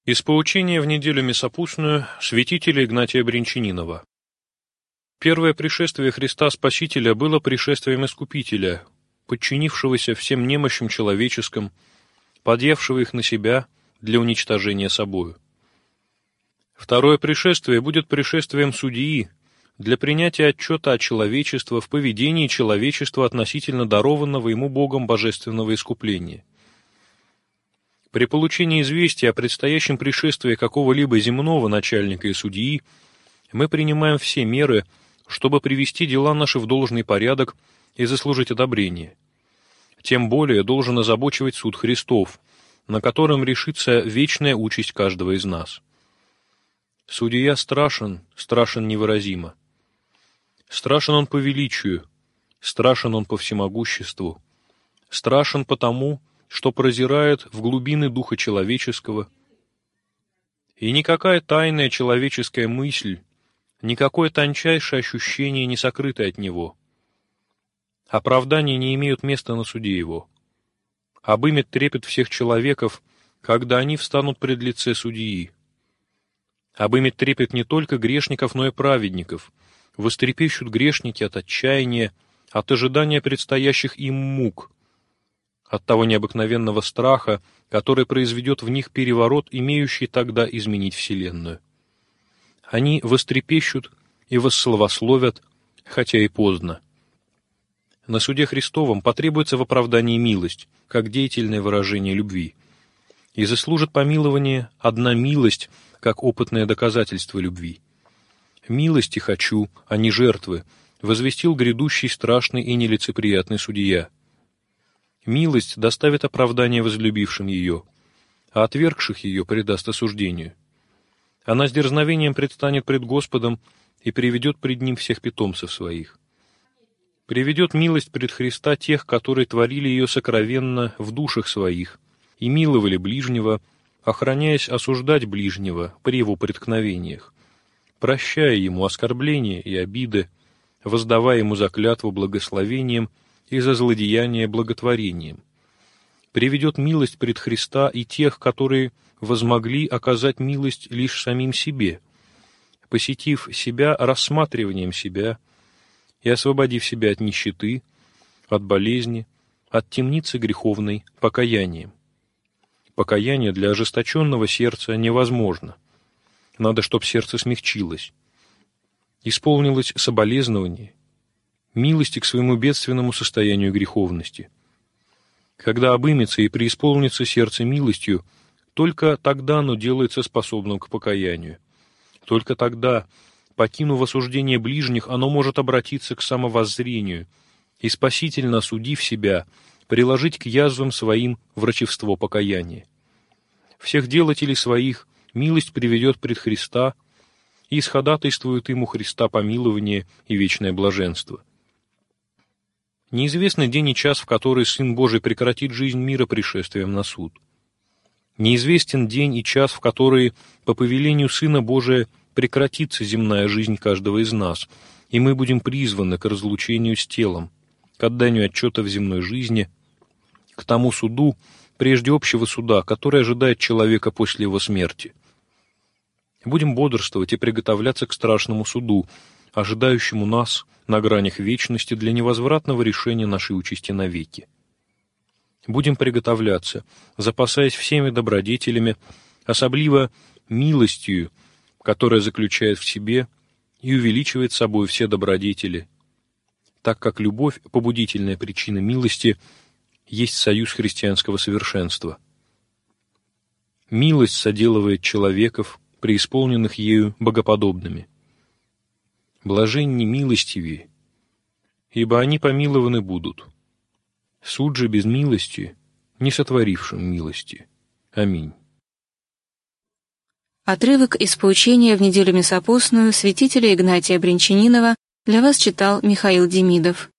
Из поучения в неделю Месопустную святителя Игнатия Бринчанинова. Первое пришествие Христа Спасителя было пришествием Искупителя, подчинившегося всем немощам человеческим, подъявшего их на себя для уничтожения собою. Второе пришествие будет пришествием Судьи, для принятия отчета от человечества в поведении человечества относительно дарованного ему Богом божественного искупления. При получении известия о предстоящем пришествии какого-либо земного начальника и судьи мы принимаем все меры, чтобы привести дела наши в должный порядок и заслужить одобрение. Тем более должен озабочивать суд Христов, на котором решится вечная участь каждого из нас. Судья страшен, страшен невыразимо. Страшен он по величию, страшен он по всемогуществу, страшен потому, что прозирает в глубины духа человеческого, и никакая тайная человеческая мысль, никакое тончайшее ощущение не сокрыто от него. Оправдания не имеют места на суде его. Обымет трепет всех человеков, когда они встанут пред лице судьи. Обымет трепет не только грешников, но и праведников. Вострепещут грешники от отчаяния, от ожидания предстоящих им мук, от того необыкновенного страха, который произведет в них переворот, имеющий тогда изменить вселенную. Они вострепещут и восславословят, хотя и поздно. На суде Христовом потребуется в оправдании милость, как деятельное выражение любви, и заслужит помилование одна милость, как опытное доказательство любви. «Милости хочу, а не жертвы», возвестил грядущий страшный и нелицеприятный судья. Милость доставит оправдание возлюбившим ее, а отвергших ее предаст осуждению. Она с дерзновением предстанет пред Господом и приведет пред Ним всех питомцев своих. Приведет милость пред Христа тех, которые творили ее сокровенно в душах своих и миловали ближнего, охраняясь осуждать ближнего при его преткновениях, прощая ему оскорбления и обиды, воздавая ему за клятву благословением и за злодеяние благотворением. Приведет милость пред Христа и тех, которые возмогли оказать милость лишь самим себе, посетив себя рассматриванием себя и освободив себя от нищеты, от болезни, от темницы греховной покаянием. Покаяние для ожесточенного сердца невозможно. Надо, чтоб сердце смягчилось, исполнилось соболезнование, милости к своему бедственному состоянию греховности. Когда обымется и преисполнится сердце милостью, только тогда оно делается способным к покаянию. Только тогда, покинув осуждение ближних, оно может обратиться к самовоззрению и, спасительно осудив себя, приложить к язвам своим врачевство покаяния. Всех делателей своих милость приведет пред Христа и исходатайствует им у Христа помилование и вечное блаженство. Неизвестный день и час, в который Сын Божий прекратит жизнь мира пришествием на суд. Неизвестен день и час, в который, по повелению Сына Божия, прекратится земная жизнь каждого из нас, и мы будем призваны к разлучению с телом, к отданию отчета в земной жизни, к тому суду, прежде общего суда, который ожидает человека после его смерти. Будем бодрствовать и приготовляться к страшному суду, ожидающему нас на гранях вечности для невозвратного решения нашей участи навеки. Будем приготовляться, запасаясь всеми добродетелями, особливо милостью, которая заключает в себе и увеличивает собой все добродетели, так как любовь, побудительная причина милости, есть союз христианского совершенства. Милость соделывает человеков, преисполненных ею богоподобными. Блаженни милостивее, ибо они помилованы будут. Суд же без милости, не сотворившим милости. Аминь. Отрывок из поучения в неделю Месопустную святителя Игнатия Бринчанинова для вас читал Михаил Демидов.